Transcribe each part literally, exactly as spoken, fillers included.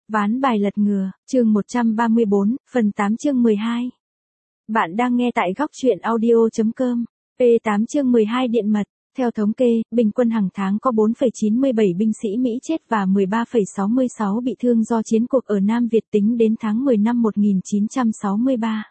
Ván bài lật ngừa, chương một trăm ba mươi bốn, phần tám chương mười hai. Bạn đang nghe tại góc truyện audio chấm com. P tám chương mười hai điện mật. Theo thống kê, bình quân hàng tháng có bốn phẩy chín mươi bảy binh sĩ Mỹ chết và mười ba phẩy sáu mươi sáu bị thương do chiến cuộc ở Nam Việt tính đến tháng mười năm một nghìn chín trăm sáu mươi ba.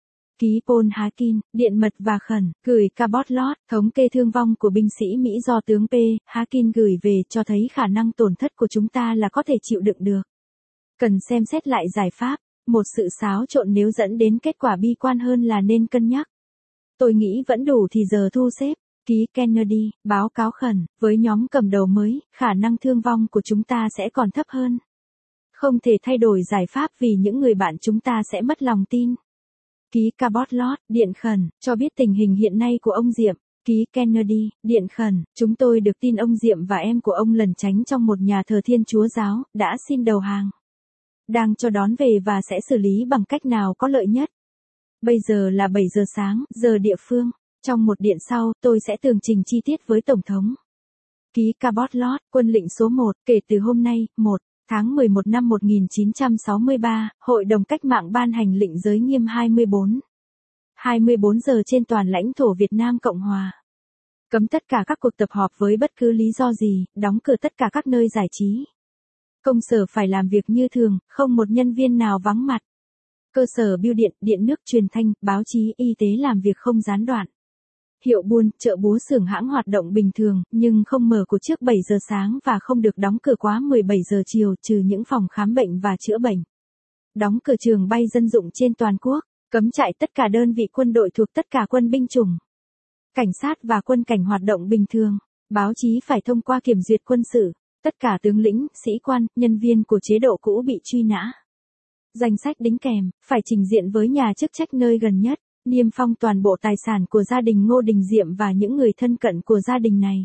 Ký Paul Hakin, điện mật và khẩn, gửi Cabot-Lodge, thống kê thương vong của binh sĩ Mỹ do tướng P. Hakin gửi về cho thấy khả năng tổn thất của chúng ta là có thể chịu đựng được. Cần xem xét lại giải pháp, một sự xáo trộn nếu dẫn đến kết quả bi quan hơn là nên cân nhắc. Tôi nghĩ vẫn đủ thì giờ thu xếp. Ký Kennedy, báo cáo khẩn, với nhóm cầm đầu mới, khả năng thương vong của chúng ta sẽ còn thấp hơn. Không thể thay đổi giải pháp vì những người bạn chúng ta sẽ mất lòng tin. Ký Cabot-Lodge, điện khẩn, cho biết tình hình hiện nay của ông Diệm. Ký Kennedy, điện khẩn, chúng tôi được tin ông Diệm và em của ông lẩn tránh trong một nhà thờ Thiên Chúa giáo, đã xin đầu hàng. Đang cho đón về và sẽ xử lý bằng cách nào có lợi nhất. Bây giờ là bảy giờ sáng, giờ địa phương. Trong một điện sau, tôi sẽ tường trình chi tiết với Tổng thống. Ký Cabot-Lodge, quân lệnh số một, kể từ hôm nay, một tháng mười một năm một nghìn chín trăm sáu mươi ba, Hội đồng Cách mạng ban hành lệnh giới nghiêm hai mươi bốn. hai mươi bốn giờ trên toàn lãnh thổ Việt Nam Cộng Hòa. Cấm tất cả các cuộc tập họp với bất cứ lý do gì, đóng cửa tất cả các nơi giải trí. Công sở phải làm việc như thường, không một nhân viên nào vắng mặt. Cơ sở bưu điện, điện nước, truyền thanh, báo chí, y tế làm việc không gián đoạn. Hiệu buôn, chợ búa xưởng hãng hoạt động bình thường, nhưng không mở của trước bảy giờ sáng và không được đóng cửa quá mười bảy giờ chiều trừ những phòng khám bệnh và chữa bệnh. Đóng cửa trường bay dân dụng trên toàn quốc, cấm chạy tất cả đơn vị quân đội thuộc tất cả quân binh chủng. Cảnh sát và quân cảnh hoạt động bình thường, báo chí phải thông qua kiểm duyệt quân sự, tất cả tướng lĩnh, sĩ quan, nhân viên của chế độ cũ bị truy nã. Danh sách đính kèm, phải trình diện với nhà chức trách nơi gần nhất. Niêm phong toàn bộ tài sản của gia đình Ngô Đình Diệm và những người thân cận của gia đình này.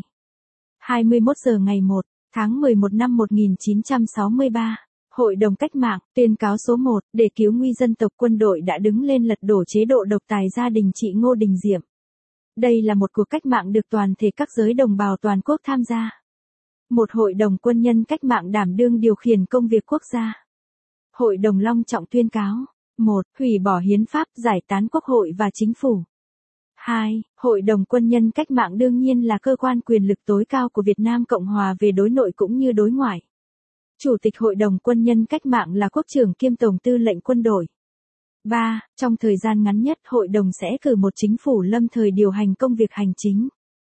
hai mươi mốt giờ ngày một tháng mười một năm một nghìn chín trăm sáu mươi ba, Hội đồng Cách mạng, tuyên cáo số một, để cứu nguy dân tộc quân đội đã đứng lên lật đổ chế độ độc tài gia đình chị Ngô Đình Diệm. Đây là một cuộc cách mạng được toàn thể các giới đồng bào toàn quốc tham gia. Một hội đồng quân nhân cách mạng đảm đương điều khiển công việc quốc gia. Hội đồng long trọng tuyên cáo. một. Hủy bỏ hiến pháp, giải tán quốc hội và chính phủ. hai. Hội đồng quân nhân cách mạng đương nhiên là cơ quan quyền lực tối cao của Việt Nam Cộng Hòa về đối nội cũng như đối ngoại. Chủ tịch Hội đồng quân nhân cách mạng là Quốc trưởng kiêm Tổng tư lệnh quân đội. ba. Trong thời gian ngắn nhất, hội đồng sẽ cử một chính phủ lâm thời điều hành công việc hành chính.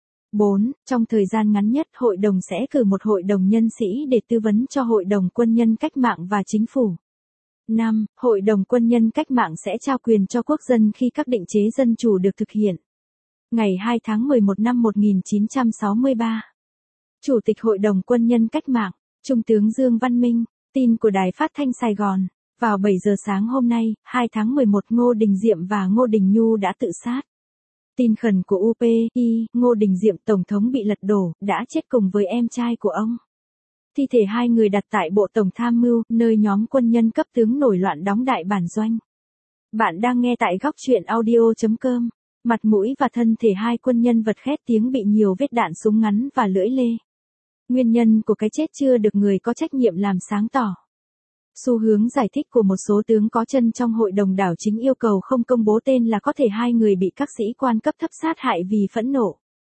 bốn. Trong thời gian ngắn nhất, hội đồng sẽ cử một hội đồng nhân sĩ để tư vấn cho Hội đồng quân nhân cách mạng và chính phủ. năm. Hội đồng quân nhân cách mạng sẽ trao quyền cho quốc dân khi các định chế dân chủ được thực hiện. Ngày hai tháng mười một năm một nghìn chín trăm sáu mươi ba. Chủ tịch Hội đồng quân nhân cách mạng, Trung tướng Dương Văn Minh, tin của Đài Phát thanh Sài Gòn. Vào bảy giờ sáng hôm nay, hai tháng mười một, Ngô Đình Diệm và Ngô Đình Nhu đã tự sát. Tin khẩn của u pê i, Ngô Đình Diệm Tổng thống bị lật đổ, đã chết cùng với em trai của ông. Thi thể hai người đặt tại Bộ Tổng Tham mưu, nơi nhóm quân nhân cấp tướng nổi loạn đóng đại bản doanh. Bạn đang nghe tại góc truyện audio chấm com. Mặt mũi và thân thể hai quân nhân vật khét tiếng bị nhiều vết đạn súng ngắn và lưỡi lê. Nguyên nhân của cái chết chưa được người có trách nhiệm làm sáng tỏ. Xu hướng giải thích của một số tướng có chân trong hội đồng đảo chính yêu cầu không công bố tên là có thể hai người bị các sĩ quan cấp thấp sát hại vì phẫn nộ.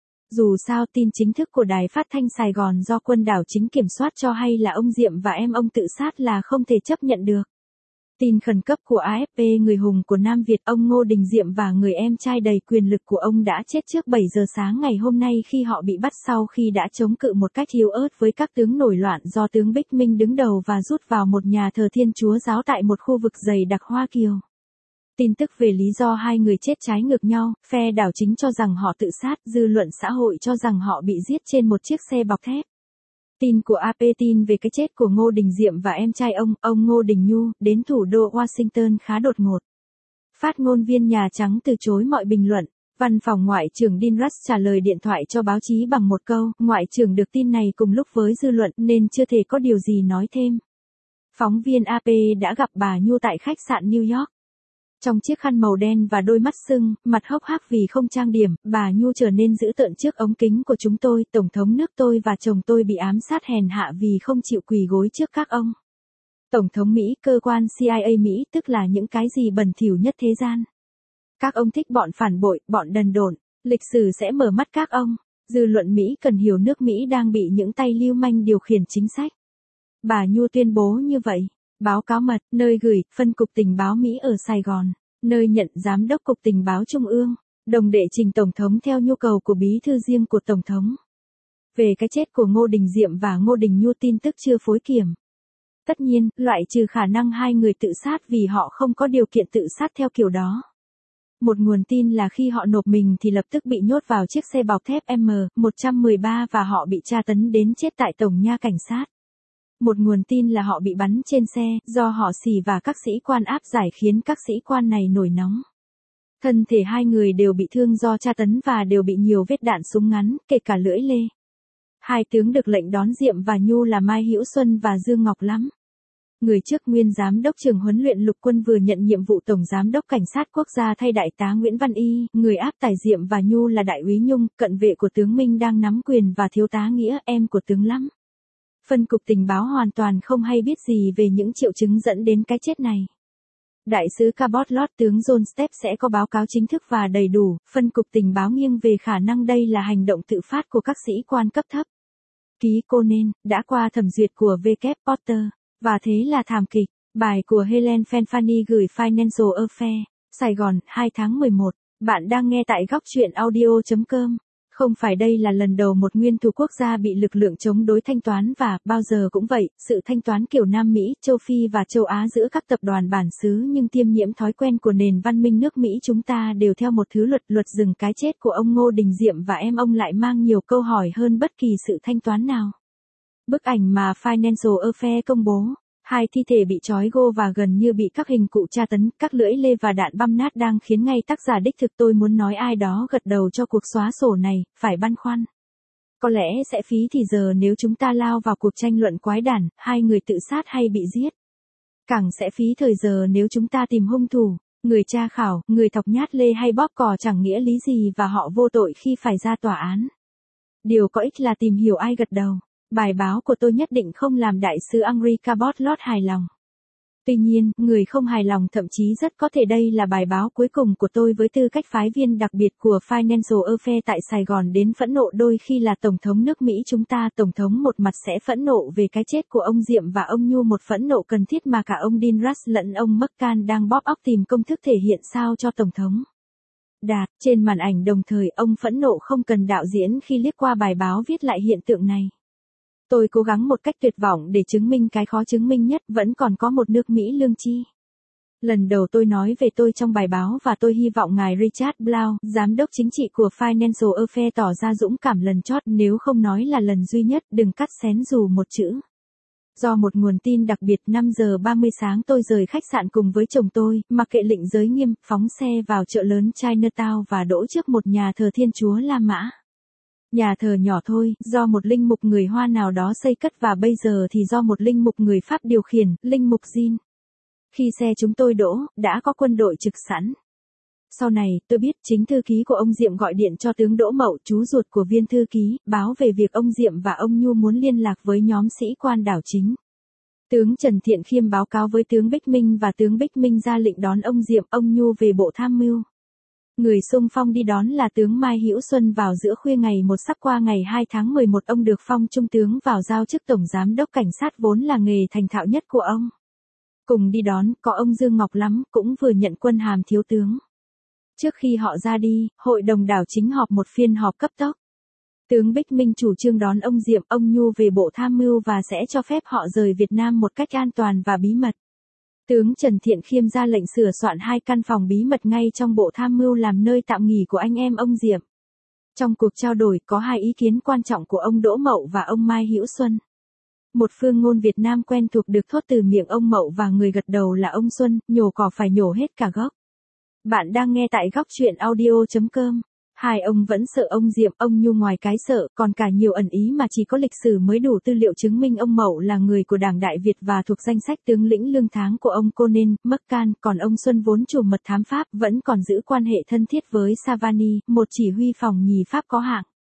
Dù sao, tin chính thức của Đài Phát thanh Sài Gòn do quân đảo chính kiểm soát cho hay là ông Diệm và em ông tự sát là không thể chấp nhận được. Tin khẩn cấp của a ép pê, người hùng của Nam Việt, ông Ngô Đình Diệm và người em trai đầy quyền lực của ông đã chết trước bảy giờ sáng ngày hôm nay khi họ bị bắt sau khi đã chống cự một cách yếu ớt với các tướng nổi loạn do tướng Bích Minh đứng đầu và rút vào một nhà thờ Thiên Chúa giáo tại một khu vực dày đặc Hoa Kiều. Tin tức về lý do hai người chết trái ngược nhau, phe đảo chính cho rằng họ tự sát, dư luận xã hội cho rằng họ bị giết trên một chiếc xe bọc thép. Tin của a pê tin về cái chết của Ngô Đình Diệm và em trai ông, ông Ngô Đình Nhu, đến thủ đô Washington khá đột ngột. Phát ngôn viên Nhà Trắng từ chối mọi bình luận. Văn phòng Ngoại trưởng Dean Rush trả lời điện thoại cho báo chí bằng một câu, Ngoại trưởng được tin này cùng lúc với dư luận nên chưa thể có điều gì nói thêm. Phóng viên a pê đã gặp bà Nhu tại khách sạn New York. Trong chiếc khăn màu đen và đôi mắt sưng, mặt hốc hác vì không trang điểm, bà Nhu trở nên dữ tợn trước ống kính của chúng tôi, Tổng thống nước tôi và chồng tôi bị ám sát hèn hạ vì không chịu quỳ gối trước các ông. Tổng thống Mỹ, cơ quan C I A Mỹ tức là những cái gì bẩn thỉu nhất thế gian. Các ông thích bọn phản bội, bọn đần độn, lịch sử sẽ mở mắt các ông. Dư luận Mỹ cần hiểu nước Mỹ đang bị những tay lưu manh điều khiển chính sách. Bà Nhu tuyên bố như vậy. Báo cáo mật, nơi gửi, phân cục tình báo Mỹ ở Sài Gòn, nơi nhận giám đốc cục tình báo Trung ương, đồng đệ trình Tổng thống theo nhu cầu của bí thư riêng của Tổng thống. Về cái chết của Ngô Đình Diệm và Ngô Đình Nhu tin tức chưa phối kiểm. Tất nhiên, loại trừ khả năng hai người tự sát vì họ không có điều kiện tự sát theo kiểu đó. Một nguồn tin là khi họ nộp mình thì lập tức bị nhốt vào chiếc xe bọc thép M một một ba và họ bị tra tấn đến chết tại Tổng nha cảnh sát. Một nguồn tin là họ bị bắn trên xe, do họ xì và các sĩ quan áp giải khiến các sĩ quan này nổi nóng. Thân thể hai người đều bị thương do tra tấn và đều bị nhiều vết đạn súng ngắn, kể cả lưỡi lê. Hai tướng được lệnh đón Diệm và Nhu là Mai Hữu Xuân và Dương Ngọc Lắm. Người trước nguyên giám đốc trường huấn luyện lục quân vừa nhận nhiệm vụ Tổng giám đốc cảnh sát quốc gia thay đại tá Nguyễn Văn Y, người áp tải Diệm và Nhu là đại úy Nhung, cận vệ của tướng Minh đang nắm quyền và thiếu tá Nghĩa, em của tướng Lắm. Phân cục tình báo hoàn toàn không hay biết gì về những triệu chứng dẫn đến cái chết này. Đại sứ Cabot Lodge tướng John Stepp sẽ có báo cáo chính thức và đầy đủ, phân cục tình báo nghiêng về khả năng đây là hành động tự phát của các sĩ quan cấp thấp. Ký Conan, đã qua thẩm duyệt của W. Porter, và thế là thảm kịch. Bài của Helen Fanfani gửi Financial Affair, Sài Gòn, hai tháng mười một. Bạn đang nghe tại góc truyện audio chấm com. Không phải đây là lần đầu một nguyên thủ quốc gia bị lực lượng chống đối thanh toán và, bao giờ cũng vậy, sự thanh toán kiểu Nam Mỹ, châu Phi và châu Á giữa các tập đoàn bản xứ nhưng tiêm nhiễm thói quen của nền văn minh nước Mỹ chúng ta đều theo một thứ luật luật dừng cái chết của ông Ngô Đình Diệm và em ông lại mang nhiều câu hỏi hơn bất kỳ sự thanh toán nào. Bức ảnh mà Financial Affair công bố. Hai thi thể bị trói gô và gần như bị các hình cụ tra tấn, các lưỡi lê và đạn băm nát đang khiến ngay tác giả đích thực tôi muốn nói ai đó gật đầu cho cuộc xóa sổ này, phải băn khoăn. Có lẽ sẽ phí thì giờ nếu chúng ta lao vào cuộc tranh luận quái đản, hai người tự sát hay bị giết. Càng sẽ phí thời giờ nếu chúng ta tìm hung thủ, người tra khảo, người thọc nhát lê hay bóp cò chẳng nghĩa lý gì và họ vô tội khi phải ra tòa án. Điều có ích là tìm hiểu ai gật đầu. Bài báo của tôi nhất định không làm đại sứ Angry Cabot Lodge hài lòng. Tuy nhiên, người không hài lòng thậm chí rất có thể đây là bài báo cuối cùng của tôi với tư cách phái viên đặc biệt của Financial Affair tại Sài Gòn đến phẫn nộ đôi khi là Tổng thống nước Mỹ chúng ta. Tổng thống một mặt sẽ phẫn nộ về cái chết của ông Diệm và ông Nhu, một phẫn nộ cần thiết mà cả ông Dean Rush lẫn ông McCann đang bóp óc tìm công thức thể hiện sao cho Tổng thống đạt. Trên màn ảnh đồng thời ông phẫn nộ không cần đạo diễn khi liếc qua bài báo viết lại hiện tượng này. Tôi cố gắng một cách tuyệt vọng để chứng minh cái khó chứng minh nhất, vẫn còn có một nước Mỹ lương tri. Lần đầu tôi nói về tôi trong bài báo và tôi hy vọng ngài Richard Blount, giám đốc chính trị của Financial Affair tỏ ra dũng cảm lần chót, nếu không nói là lần duy nhất, đừng cắt xén dù một chữ. Do một nguồn tin đặc biệt, năm giờ ba mươi sáng tôi rời khách sạn cùng với chồng tôi, mặc kệ lệnh giới nghiêm, phóng xe vào chợ lớn Chinatown và đỗ trước một nhà thờ Thiên Chúa La Mã. Nhà thờ nhỏ thôi, do một linh mục người Hoa nào đó xây cất và bây giờ thì do một linh mục người Pháp điều khiển, linh mục Jean. Khi xe chúng tôi đỗ, đã có quân đội trực sẵn. Sau này, tôi biết chính thư ký của ông Diệm gọi điện cho tướng Đỗ Mậu, chú ruột của viên thư ký, báo về việc ông Diệm và ông Nhu muốn liên lạc với nhóm sĩ quan đảo chính. Tướng Trần Thiện Khiêm báo cáo với tướng Bích Minh và tướng Bích Minh ra lệnh đón ông Diệm, ông Nhu về bộ tham mưu. Người xung phong đi đón là tướng Mai Hữu Xuân vào giữa khuya ngày một sắp qua ngày hai tháng mười một ông được phong trung tướng vào giao chức tổng giám đốc cảnh sát vốn là nghề thành thạo nhất của ông. Cùng đi đón có ông Dương Ngọc Lắm cũng vừa nhận quân hàm thiếu tướng. Trước khi họ ra đi, hội đồng đảo chính họp một phiên họp cấp tốc. Tướng Bích Minh chủ trương đón ông Diệm, ông Nhu về bộ tham mưu và sẽ cho phép họ rời Việt Nam một cách an toàn và bí mật. Tướng Trần Thiện Khiêm ra lệnh sửa soạn hai căn phòng bí mật ngay trong bộ tham mưu làm nơi tạm nghỉ của anh em ông Diệm. Trong cuộc trao đổi có hai ý kiến quan trọng của ông Đỗ Mậu và ông Mai Hữu Xuân. Một phương ngôn Việt Nam quen thuộc được thốt từ miệng ông Mậu và người gật đầu là ông Xuân, nhổ cỏ phải nhổ hết cả gốc. Bạn đang nghe tại góc truyện audio chấm com. Hai ông vẫn sợ ông Diệm, ông Nhu ngoài cái sợ, còn cả nhiều ẩn ý mà chỉ có lịch sử mới đủ tư liệu chứng minh ông Mậu là người của Đảng Đại Việt và thuộc danh sách tướng lĩnh lương tháng của ông Conan, McCann, còn ông Xuân vốn chủ mật thám Pháp vẫn còn giữ quan hệ thân thiết với Savani, một chỉ huy phòng nhì Pháp có hạng.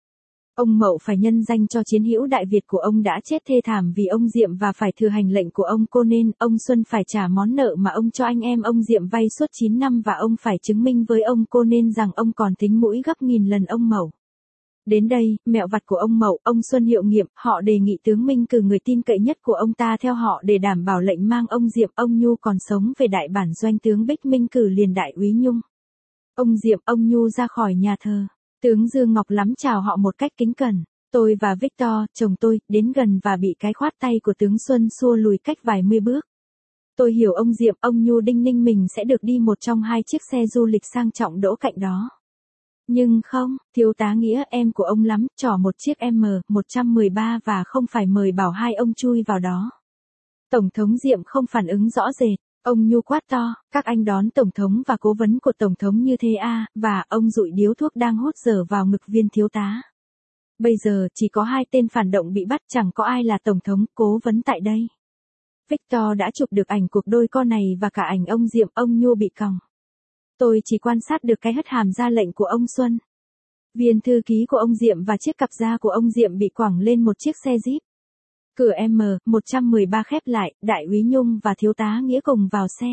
Ông Mậu phải nhân danh cho chiến hữu Đại Việt của ông đã chết thê thảm vì ông Diệm và phải thừa hành lệnh của ông Cô nên ông Xuân phải trả món nợ mà ông cho anh em ông Diệm vay suốt chín năm và ông phải chứng minh với ông Cô nên rằng ông còn tính mũi gấp nghìn lần ông Mậu. Đến đây, mẹo vặt của ông Mậu, ông Xuân hiệu nghiệm, họ đề nghị tướng Minh cử người tin cậy nhất của ông ta theo họ để đảm bảo lệnh mang ông Diệm, ông Nhu còn sống về đại bản doanh. Tướng Bích Minh cử liền đại úy Nhung, ông Diệm, ông Nhu ra khỏi nhà thờ. Tướng Dương Ngọc lắm chào họ một cách kính cẩn. Tôi và Victor, chồng tôi, đến gần và bị cái khoát tay của tướng Xuân xua lùi cách vài mươi bước. Tôi hiểu ông Diệm, ông Nhu đinh ninh mình sẽ được đi một trong hai chiếc xe du lịch sang trọng đỗ cạnh đó. Nhưng không, thiếu tá Nghĩa em của ông lắm, trỏ một chiếc M một một ba và không phải mời bảo hai ông chui vào đó. Tổng thống Diệm không phản ứng rõ rệt. Ông Nhu quát to, các anh đón Tổng thống và cố vấn của Tổng thống như thế à, và ông dụi điếu thuốc đang hút dở vào ngực viên thiếu tá. Bây giờ chỉ có hai tên phản động bị bắt, chẳng có ai là Tổng thống, cố vấn tại đây. Victor đã chụp được ảnh cuộc đôi co này và cả ảnh ông Diệm, ông Nhu bị còng. Tôi chỉ quan sát được cái hất hàm ra lệnh của ông Xuân. Viên thư ký của ông Diệm và chiếc cặp da của ông Diệm bị quẳng lên một chiếc xe Jeep. Cửa M một một ba khép lại, đại úy Nhung và thiếu tá Nghĩa cùng vào xe.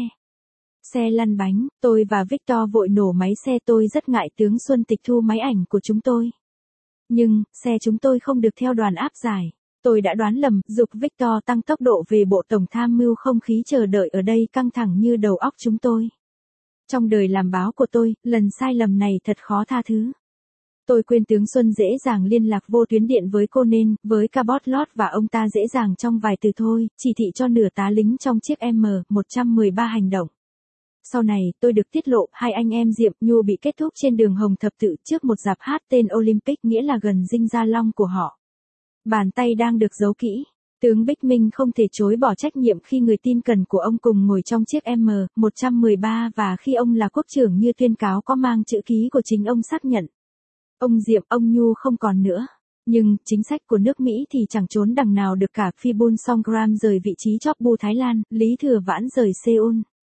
Xe lăn bánh, tôi và Victor vội nổ máy xe. Tôi rất ngại tướng Xuân tịch thu máy ảnh của chúng tôi. Nhưng, xe chúng tôi không được theo đoàn áp giải. Tôi đã đoán lầm, giục Victor tăng tốc độ về bộ tổng tham mưu. Không khí chờ đợi ở đây căng thẳng như đầu óc chúng tôi. Trong đời làm báo của tôi, lần sai lầm này thật khó tha thứ. Tôi quên tướng Xuân dễ dàng liên lạc vô tuyến điện với cô nên, với Cabot Lodge và ông ta dễ dàng trong vài từ thôi, chỉ thị cho nửa tá lính trong chiếc M một một ba hành động. Sau này, tôi được tiết lộ, hai anh em Diệm, Nhu bị kết thúc trên đường Hồng Thập Tự trước một rạp hát tên Olympic, nghĩa là gần Dinh Gia Long của họ. Bàn tay đang được giấu kỹ. Tướng Bích Minh không thể chối bỏ trách nhiệm khi người tin cẩn của ông cùng ngồi trong chiếc M một một ba và khi ông là quốc trưởng như tuyên cáo có mang chữ ký của chính ông xác nhận. Ông Diệm, ông Nhu không còn nữa. Nhưng, chính sách của nước Mỹ thì chẳng trốn đằng nào được cả. Phibun Songgram rời vị trí chóp bu Thái Lan, Lý Thừa Vãn rời Seoul.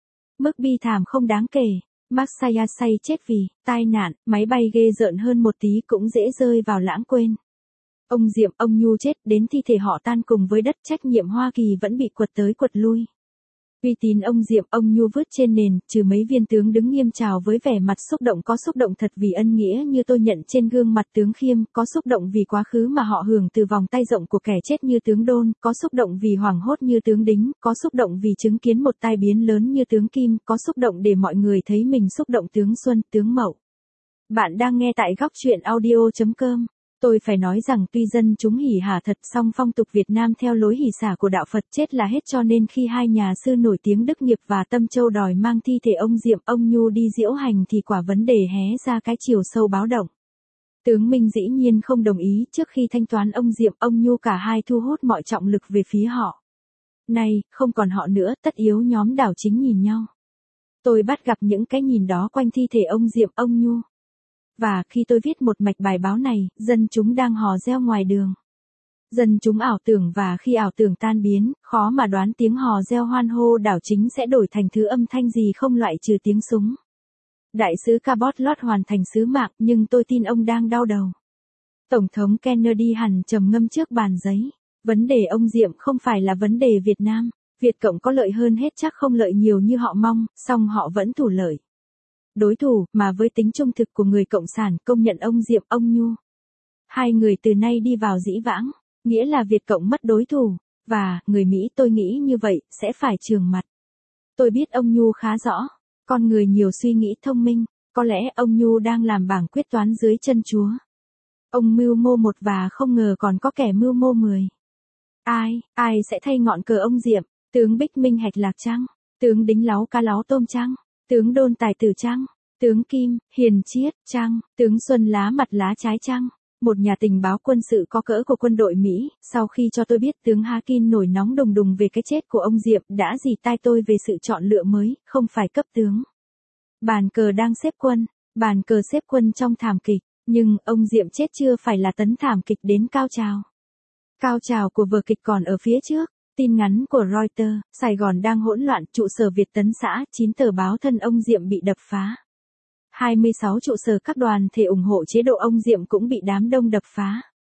Mức bi thảm không đáng kể. Mark Sayasay chết vì tai nạn, máy bay ghê rợn hơn một tí cũng dễ rơi vào lãng quên. Ông Diệm, ông Nhu chết, đến thi thể họ tan cùng với đất, trách nhiệm Hoa Kỳ vẫn bị quật tới quật lui. Uy tín ông Diệm, ông Nhu vứt trên nền, trừ mấy viên tướng đứng nghiêm chào với vẻ mặt xúc động. Có xúc động thật vì ân nghĩa như tôi nhận trên gương mặt tướng Khiêm, có xúc động vì quá khứ mà họ hưởng từ vòng tay rộng của kẻ chết như tướng Đôn, có xúc động vì hoảng hốt như tướng Đính, có xúc động vì chứng kiến một tai biến lớn như tướng Kim, có xúc động để mọi người thấy mình xúc động tướng Xuân, tướng Mậu. Bạn đang nghe tại góc truyện audio chấm com. Tôi phải nói rằng tuy dân chúng hỉ hả thật, song phong tục Việt Nam theo lối hỉ xả của đạo Phật chết là hết, cho nên khi hai nhà sư nổi tiếng Đức Nghiệp và Tâm Châu đòi mang thi thể ông Diệm, ông Nhu đi diễu hành thì quả vấn đề hé ra cái chiều sâu báo động. Tướng Minh dĩ nhiên không đồng ý. Trước khi thanh toán ông Diệm, ông Nhu cả hai thu hút mọi trọng lực về phía họ. Nay, không còn họ nữa, tất yếu nhóm đảo chính nhìn nhau. Tôi bắt gặp những cái nhìn đó quanh thi thể ông Diệm, ông Nhu. Và khi tôi viết một mạch bài báo này, dân chúng đang hò reo ngoài đường. Dân chúng ảo tưởng và khi ảo tưởng tan biến, khó mà đoán tiếng hò reo hoan hô đảo chính sẽ đổi thành thứ âm thanh gì không loại trừ tiếng súng. Đại sứ Cabot Lodge hoàn thành sứ mạng nhưng tôi tin ông đang đau đầu. Tổng thống Kennedy hẳn trầm ngâm trước bàn giấy. Vấn đề ông Diệm không phải là vấn đề Việt Nam. Việt Cộng có lợi hơn hết chắc không lợi nhiều như họ mong, song họ vẫn thủ lợi. Đối thủ, mà với tính trung thực của người Cộng sản công nhận ông Diệm, ông Nhu. Hai người từ nay đi vào dĩ vãng, nghĩa là Việt Cộng mất đối thủ, và, người Mỹ tôi nghĩ như vậy, sẽ phải trường mặt. Tôi biết ông Nhu khá rõ, con người nhiều suy nghĩ thông minh, có lẽ ông Nhu đang làm bảng quyết toán dưới chân Chúa. Ông mưu mô một và không ngờ còn có kẻ mưu mô mười. Ai, ai sẽ thay ngọn cờ ông Diệm, tướng Bích Minh hạch lạc chăng, tướng Đính láu cá láo tôm chăng? Tướng Đôn tài tử chăng? Tướng Kim, hiền triết chăng? Tướng Xuân lá mặt lá trái chăng? Một nhà tình báo quân sự có cỡ của quân đội Mỹ, sau khi cho tôi biết tướng Hakin nổi nóng đùng đùng về cái chết của ông Diệm, đã dì tai tôi về sự chọn lựa mới, không phải cấp tướng. Bàn cờ đang xếp quân, bàn cờ xếp quân trong thảm kịch, nhưng ông Diệm chết chưa phải là tấn thảm kịch đến cao trào. Cao trào của vở kịch còn ở phía trước. Tin ngắn của Reuters, Sài Gòn đang hỗn loạn, trụ sở Việt Tấn xã, chín tờ báo thân ông Diệm bị đập phá. hai mươi sáu trụ sở các đoàn thể ủng hộ chế độ ông Diệm cũng bị đám đông đập phá.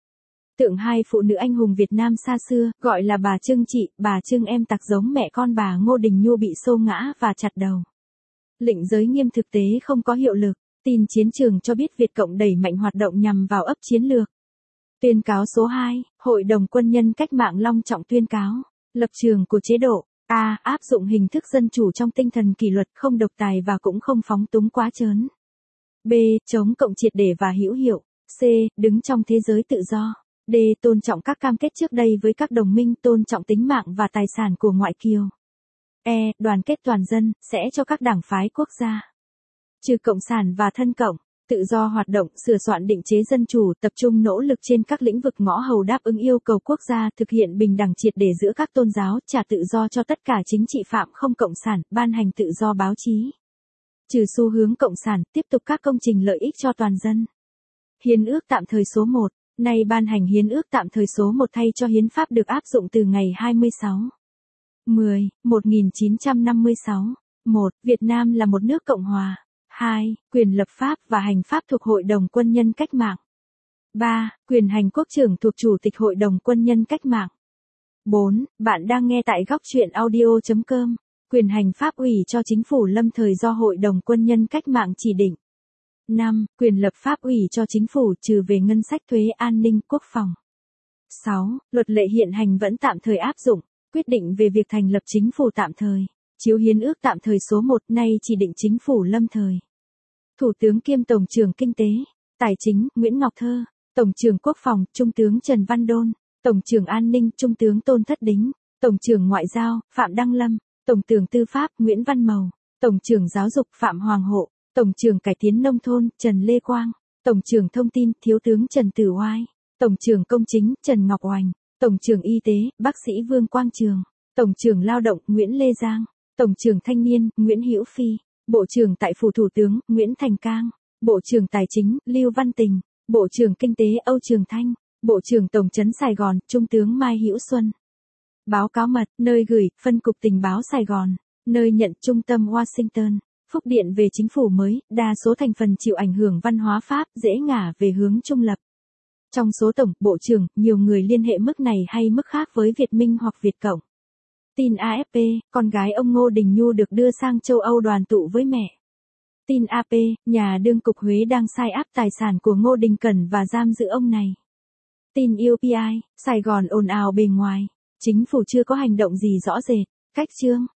Tượng hai phụ nữ anh hùng Việt Nam xa xưa, gọi là bà Trưng chị, bà Trưng em tặc giống mẹ con bà Ngô Đình Nhu bị xô ngã và chặt đầu. Lệnh giới nghiêm thực tế không có hiệu lực. Tin chiến trường cho biết Việt Cộng đẩy mạnh hoạt động nhằm vào ấp chiến lược. Tuyên cáo số hai, Hội đồng Quân nhân Cách mạng long trọng tuyên cáo. Lập trường của chế độ. A. Áp dụng hình thức dân chủ trong tinh thần kỷ luật, không độc tài và cũng không phóng túng quá trớn. B. Chống cộng triệt để và hữu hiệu. C. Đứng trong thế giới tự do. D. Tôn trọng các cam kết trước đây với các đồng minh, tôn trọng tính mạng và tài sản của ngoại kiều. E. Đoàn kết toàn dân, sẽ cho các đảng phái quốc gia. Trừ cộng sản và thân cộng. Tự do hoạt động, sửa soạn định chế dân chủ, tập trung nỗ lực trên các lĩnh vực ngõ hầu đáp ứng yêu cầu quốc gia, thực hiện bình đẳng triệt để giữa các tôn giáo, trả tự do cho tất cả chính trị phạm không cộng sản, ban hành tự do báo chí. Trừ xu hướng cộng sản, tiếp tục các công trình lợi ích cho toàn dân. Hiến ước tạm thời số một, nay ban hành hiến ước tạm thời số một thay cho hiến pháp được áp dụng từ ngày hai mươi sáu tháng mười, một nghìn chín trăm năm mươi sáu. một. Việt Nam là một nước cộng hòa. hai. Quyền lập pháp và hành pháp thuộc Hội đồng Quân nhân Cách mạng. ba. Quyền hành quốc trưởng thuộc Chủ tịch Hội đồng Quân nhân Cách mạng. bốn. Bạn đang nghe tại góc truyện audio chấm com. Quyền hành pháp ủy cho chính phủ lâm thời do Hội đồng Quân nhân Cách mạng chỉ định. năm. Quyền lập pháp ủy cho chính phủ trừ về ngân sách thuế an ninh quốc phòng. sáu. Luật lệ hiện hành vẫn tạm thời áp dụng. Quyết định về việc thành lập chính phủ tạm thời. Chiếu hiến ước tạm thời số một nay chỉ định chính phủ lâm thời. Thủ tướng kiêm Tổng trưởng Kinh tế, Tài chính, Nguyễn Ngọc Thơ. Tổng trưởng Quốc phòng, Trung tướng Trần Văn Đôn. Tổng trưởng An ninh, Trung tướng Tôn Thất Đính. Tổng trưởng Ngoại giao, Phạm Đăng Lâm. Tổng trưởng Tư pháp, Nguyễn Văn Mầu. Tổng trưởng Giáo dục, Phạm Hoàng Hộ. Tổng trưởng Cải tiến Nông thôn, Trần Lê Quang. Tổng trưởng Thông tin, Thiếu tướng Trần Tử Oai. Tổng trưởng Công chính, Trần Ngọc Oanh. Tổng trưởng Y tế, Bác sĩ Vương Quang Trường. Tổng trưởng Lao động, Nguyễn Lê Giang. Tổng trưởng Thanh niên, Nguyễn Hữu Phi. Bộ trưởng tại Phủ Thủ tướng, Nguyễn Thành Cang. Bộ trưởng Tài chính, Lưu Văn Tình. Bộ trưởng Kinh tế, Âu Trường Thanh. Bộ trưởng Tổng trấn Sài Gòn, Trung tướng Mai Hữu Xuân. Báo cáo mật, nơi gửi, Phân cục Tình báo Sài Gòn. Nơi nhận, Trung tâm Washington. Phúc điện về chính phủ mới, đa số thành phần chịu ảnh hưởng văn hóa Pháp, dễ ngả về hướng trung lập. Trong số Tổng, Bộ trưởng, nhiều người liên hệ mức này hay mức khác với Việt Minh hoặc Việt Cộng. Tin a ép pê, con gái ông Ngô Đình Nhu được đưa sang châu Âu đoàn tụ với mẹ. Tin a pê, nhà đương cục Huế đang sai áp tài sản của Ngô Đình Cẩn và giam giữ ông này. Tin u pê i, Sài Gòn ồn ào bề ngoài. Chính phủ chưa có hành động gì rõ rệt. Cách chương.